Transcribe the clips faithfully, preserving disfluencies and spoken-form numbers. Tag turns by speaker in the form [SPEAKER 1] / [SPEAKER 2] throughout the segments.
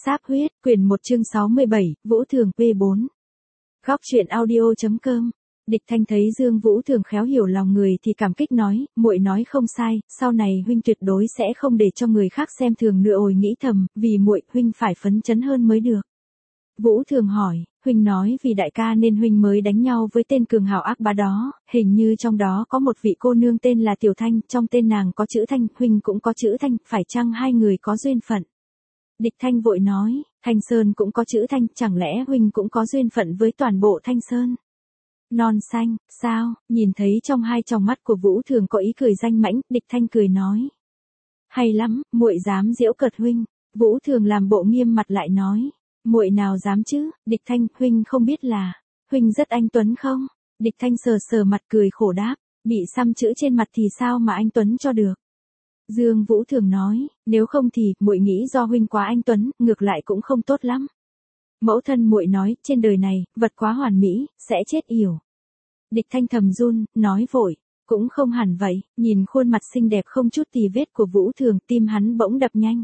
[SPEAKER 1] Sáp huyết, quyển một chương sáu mươi bảy, Vũ Thường P bốn. Góc truyện audio.com. Địch Thanh thấy Dương Vũ Thường khéo hiểu lòng người thì cảm kích nói, muội nói không sai, sau này huynh tuyệt đối sẽ không để cho người khác xem thường nữa. Ôi nghĩ thầm, vì muội huynh phải phấn chấn hơn mới được. Vũ Thường hỏi, huynh nói vì đại ca nên huynh mới đánh nhau với tên cường hào ác bá đó, hình như trong đó có một vị cô nương tên là Tiểu Thanh, trong tên nàng có chữ Thanh, huynh cũng có chữ Thanh, phải chăng hai người có duyên phận? Địch Thanh vội nói, Thanh Sơn cũng có chữ Thanh, chẳng lẽ huynh cũng có duyên phận với toàn bộ Thanh Sơn? Non xanh, sao? Nhìn thấy trong hai tròng mắt của Vũ Thường có ý cười danh mãnh, Địch Thanh cười nói. Hay lắm, muội dám giễu cợt huynh. Vũ Thường làm bộ nghiêm mặt lại nói. Muội nào dám chứ? Địch Thanh, huynh không biết là, huynh rất anh tuấn không? Địch Thanh sờ sờ mặt cười khổ đáp, bị xăm chữ trên mặt thì sao mà anh tuấn cho được? Dương Vũ Thường nói, nếu không thì, muội nghĩ do huynh quá anh tuấn, ngược lại cũng không tốt lắm. Mẫu thân muội nói, trên đời này, vật quá hoàn mỹ, sẽ chết yểu. Địch Thanh thầm run, nói vội, cũng không hẳn vậy, nhìn khuôn mặt xinh đẹp không chút tì vết của Vũ Thường, tim hắn bỗng đập nhanh.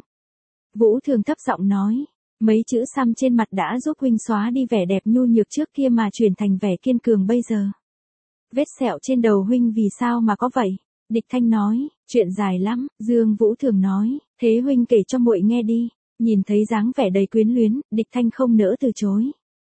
[SPEAKER 1] Vũ Thường thấp giọng nói, mấy chữ xăm trên mặt đã giúp huynh xóa đi vẻ đẹp nhu nhược trước kia mà chuyển thành vẻ kiên cường bây giờ. Vết sẹo trên đầu huynh vì sao mà có vậy? Địch Thanh nói, chuyện dài lắm. Dương Vũ Thường nói, thế huynh kể cho muội nghe đi. Nhìn thấy dáng vẻ đầy quyến luyến, Địch Thanh không nỡ từ chối.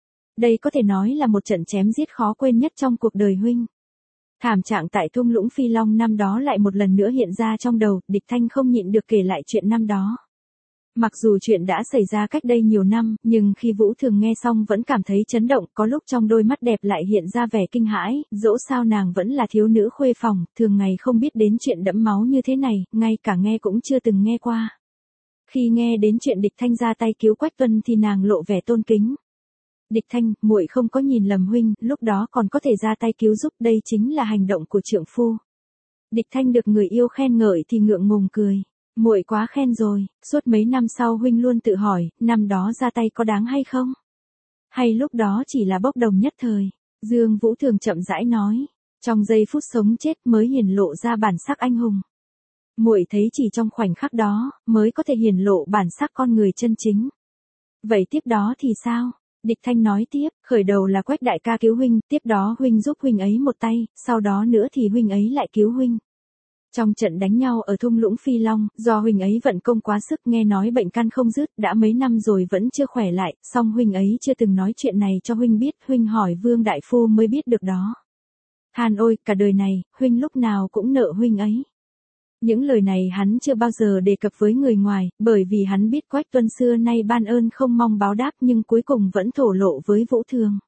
[SPEAKER 1] Đây có thể nói là một trận chém giết khó quên nhất trong cuộc đời huynh. Thảm trạng tại thung lũng Phi Long năm đó lại một lần nữa hiện ra trong đầu, Địch Thanh không nhịn được kể lại chuyện năm đó. Mặc dù chuyện đã xảy ra cách đây nhiều năm, nhưng khi Vũ Thường nghe xong vẫn cảm thấy chấn động, có lúc trong đôi mắt đẹp lại hiện ra vẻ kinh hãi, dẫu sao nàng vẫn là thiếu nữ khuê phòng, thường ngày không biết đến chuyện đẫm máu như thế này, ngay cả nghe cũng chưa từng nghe qua. Khi nghe đến chuyện Địch Thanh ra tay cứu Quách Tuân thì nàng lộ vẻ tôn kính. Địch Thanh, muội không có nhìn lầm huynh, lúc đó còn có thể ra tay cứu giúp, đây chính là hành động của trượng phu. Địch Thanh được người yêu khen ngợi thì ngượng ngùng cười. Muội quá khen rồi, suốt mấy năm sau huynh luôn tự hỏi, năm đó ra tay có đáng hay không? Hay lúc đó chỉ là bốc đồng nhất thời? Dương Vũ Thường chậm rãi nói, trong giây phút sống chết mới hiển lộ ra bản sắc anh hùng. Muội thấy chỉ trong khoảnh khắc đó, mới có thể hiển lộ bản sắc con người chân chính. Vậy tiếp đó thì sao? Địch Thanh nói tiếp, khởi đầu là Quách đại ca cứu huynh, tiếp đó huynh giúp huynh ấy một tay, sau đó nữa thì huynh ấy lại cứu huynh. Trong trận đánh nhau ở thung lũng Phi Long, do huynh ấy vận công quá sức, nghe nói bệnh căn không dứt, đã mấy năm rồi vẫn chưa khỏe lại, song huynh ấy chưa từng nói chuyện này cho huynh biết, huynh hỏi Vương đại phu mới biết được đó. Than ôi, cả đời này, huynh lúc nào cũng nợ huynh ấy. Những lời này hắn chưa bao giờ đề cập với người ngoài, bởi vì hắn biết Quách Tuân xưa nay ban ơn không mong báo đáp, nhưng cuối cùng vẫn thổ lộ với Vũ Thường.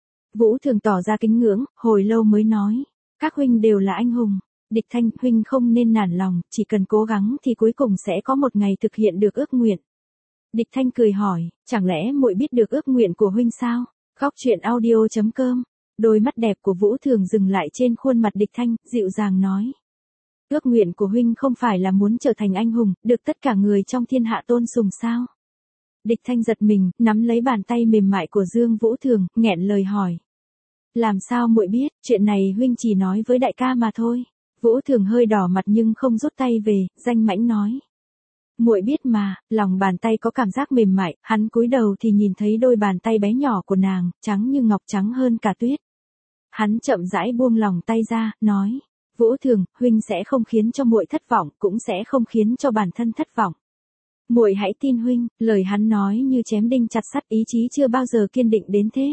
[SPEAKER 1] Vũ Thường tỏ ra kính ngưỡng, hồi lâu mới nói, các huynh đều là anh hùng. Địch Thanh, huynh không nên nản lòng, chỉ cần cố gắng thì cuối cùng sẽ có một ngày thực hiện được ước nguyện. Địch Thanh cười hỏi, chẳng lẽ muội biết được ước nguyện của huynh sao? Góc truyện audio.com. Đôi mắt đẹp của Vũ Thường dừng lại trên khuôn mặt Địch Thanh, dịu dàng nói. Ước nguyện của huynh không phải là muốn trở thành anh hùng, được tất cả người trong thiên hạ tôn sùng sao? Địch Thanh giật mình, nắm lấy bàn tay mềm mại của Dương Vũ Thường, nghẹn lời hỏi. Làm sao muội biết, chuyện này huynh chỉ nói với đại ca mà thôi. Vũ Thường hơi đỏ mặt nhưng không rút tay về, danh mãnh nói. Muội biết mà, lòng bàn tay có cảm giác mềm mại, hắn cúi đầu thì nhìn thấy đôi bàn tay bé nhỏ của nàng, trắng như ngọc, trắng hơn cả tuyết. Hắn chậm rãi buông lòng tay ra, nói. Vũ Thường, huynh sẽ không khiến cho muội thất vọng, cũng sẽ không khiến cho bản thân thất vọng. Muội hãy tin huynh, lời hắn nói như chém đinh chặt sắt, ý chí chưa bao giờ kiên định đến thế.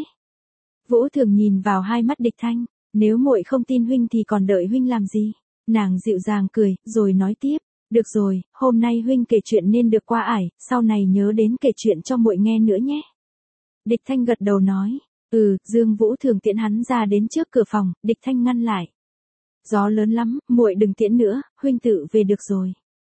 [SPEAKER 1] Vũ Thường nhìn vào hai mắt Địch Thanh, nếu muội không tin huynh thì còn đợi huynh làm gì? Nàng dịu dàng cười, rồi nói tiếp, được rồi, hôm nay huynh kể chuyện nên được qua ải, sau này nhớ đến kể chuyện cho muội nghe nữa nhé. Địch Thanh gật đầu nói, ừ. Dương Vũ Thường tiễn hắn ra đến trước cửa phòng, Địch Thanh ngăn lại. Gió lớn lắm, muội đừng tiễn nữa, huynh tự về được rồi.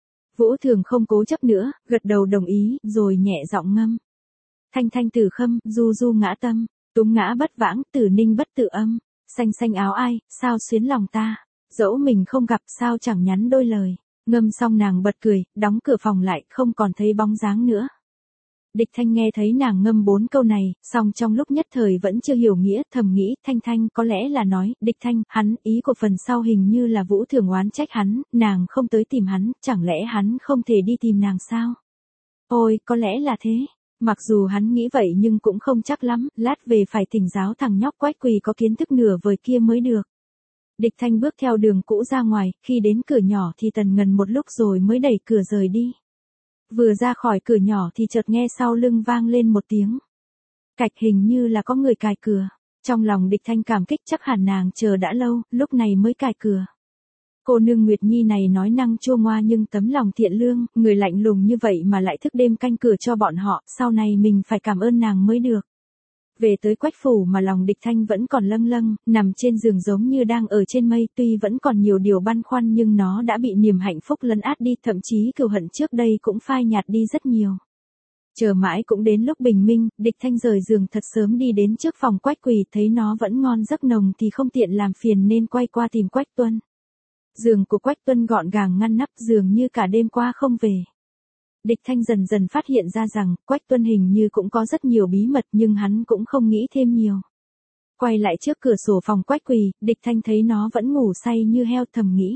[SPEAKER 1] Vũ Thường không cố chấp nữa, gật đầu đồng ý, rồi nhẹ giọng ngâm. Thanh thanh tử khâm, du du ngã tâm, túng ngã bất vãng, tử ninh bất tự âm, xanh xanh áo ai, sao xuyến lòng ta. Dẫu mình không gặp sao chẳng nhắn đôi lời. Ngâm xong nàng bật cười, đóng cửa phòng lại, không còn thấy bóng dáng nữa. Địch Thanh nghe thấy nàng ngâm bốn câu này, song trong lúc nhất thời vẫn chưa hiểu nghĩa, thầm nghĩ, Thanh Thanh có lẽ là nói, Địch Thanh, hắn, ý của phần sau hình như là Vũ Thường oán trách hắn, nàng không tới tìm hắn, chẳng lẽ hắn không thể đi tìm nàng sao? Ôi, có lẽ là thế. Mặc dù hắn nghĩ vậy nhưng cũng không chắc lắm, lát về phải thỉnh giáo thằng nhóc Quách Quỳ có kiến thức nửa vời kia mới được. Địch Thanh bước theo đường cũ ra ngoài, khi đến cửa nhỏ thì tần ngần một lúc rồi mới đẩy cửa rời đi. Vừa ra khỏi cửa nhỏ thì chợt nghe sau lưng vang lên một tiếng. Cạch, hình như là có người cài cửa. Trong lòng Địch Thanh cảm kích, chắc hẳn nàng chờ đã lâu, lúc này mới cài cửa. Cô nương Nguyệt Nhi này nói năng chua ngoa nhưng tấm lòng thiện lương, người lạnh lùng như vậy mà lại thức đêm canh cửa cho bọn họ, sau này mình phải cảm ơn nàng mới được. Về tới Quách phủ mà lòng Địch Thanh vẫn còn lâng lâng, nằm trên giường giống như đang ở trên mây, tuy vẫn còn nhiều điều băn khoăn nhưng nó đã bị niềm hạnh phúc lấn át đi, thậm chí cừu hận trước đây cũng phai nhạt đi rất nhiều. Chờ mãi cũng đến lúc bình minh, Địch Thanh rời giường thật sớm đi đến trước phòng Quách Quỳ, thấy nó vẫn ngon giấc nồng thì không tiện làm phiền nên quay qua tìm Quách Tuân. Giường của Quách Tuân gọn gàng ngăn nắp, dường như cả đêm qua không về. Địch Thanh dần dần phát hiện ra rằng, Quách Tuân hình như cũng có rất nhiều bí mật nhưng hắn cũng không nghĩ thêm nhiều. Quay lại trước cửa sổ phòng Quách Quỳ, Địch Thanh thấy nó vẫn ngủ say như heo, thầm nghĩ.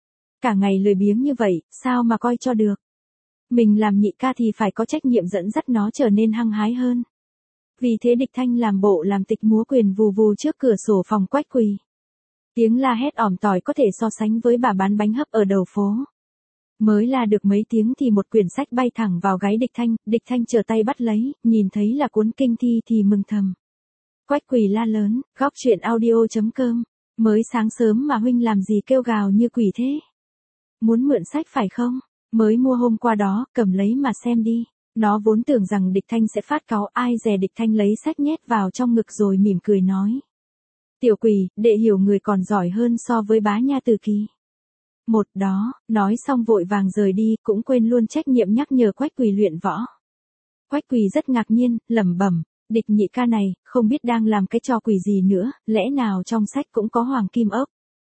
[SPEAKER 1] Cả ngày lười biếng như vậy, sao mà coi cho được. Mình làm nhị ca thì phải có trách nhiệm dẫn dắt nó trở nên hăng hái hơn. Vì thế Địch Thanh làm bộ làm tịch múa quyền vù vù trước cửa sổ phòng Quách Quỳ. Tiếng la hét ỏm tỏi có thể so sánh với bà bán bánh hấp ở đầu phố. Mới la được mấy tiếng thì một quyển sách bay thẳng vào gáy Địch Thanh, Địch Thanh trở tay bắt lấy, nhìn thấy là cuốn kinh thi thì mừng thầm. Quách Quỳ la lớn, góc truyện audio chấm com, mới sáng sớm mà huynh làm gì kêu gào như quỷ thế? Muốn mượn sách phải không? Mới mua hôm qua đó, cầm lấy mà xem đi. Nó vốn tưởng rằng Địch Thanh sẽ phát cáu, ai dè Địch Thanh lấy sách nhét vào trong ngực rồi mỉm cười nói. Tiểu Quỳ, đệ hiểu người còn giỏi hơn so với bá nha Từ Kỳ. Một đó, nói xong vội vàng rời đi, cũng quên luôn trách nhiệm nhắc nhở Quách Quỳ luyện võ. Quách Quỳ rất ngạc nhiên, lẩm bẩm, Địch nhị ca này, không biết đang làm cái trò quỷ gì nữa, lẽ nào trong sách cũng có hoàng kim ốc.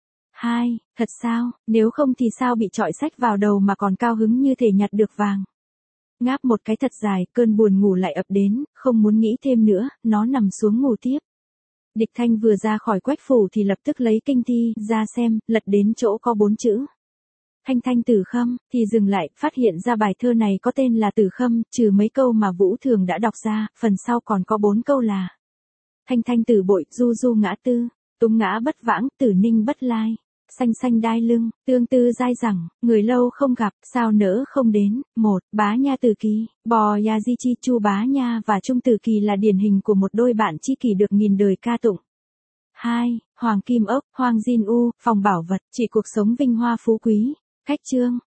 [SPEAKER 1] Hai, thật sao, nếu không thì sao bị trọi sách vào đầu mà còn cao hứng như thể nhặt được vàng. Ngáp một cái thật dài, cơn buồn ngủ lại ập đến, không muốn nghĩ thêm nữa, nó nằm xuống ngủ tiếp. Địch Thanh vừa ra khỏi Quách phủ thì lập tức lấy kinh thi ra xem, lật đến chỗ có bốn chữ. Thanh Thanh Tử Khâm, thì dừng lại, phát hiện ra bài thơ này có tên là Tử Khâm, trừ mấy câu mà Vũ Thường đã đọc ra, phần sau còn có bốn câu là. Thanh Thanh Tử Bội, Du Du Ngã Tư, Tung Ngã Bất Vãng, Tử Ninh Bất Lai. Xanh xanh đai lưng, tương tư dai dẳng, người lâu không gặp, sao nỡ không đến. Một, Bá Nha Từ Kỳ, Bò Ya Di Chi Chu Bá Nha và Trung Từ Kỳ là điển hình của một đôi bạn tri kỷ được nghìn đời ca tụng. Hai, Hoàng Kim Ốc, Hoàng Jin U, phòng bảo vật, chỉ cuộc sống vinh hoa phú quý. Khách chương,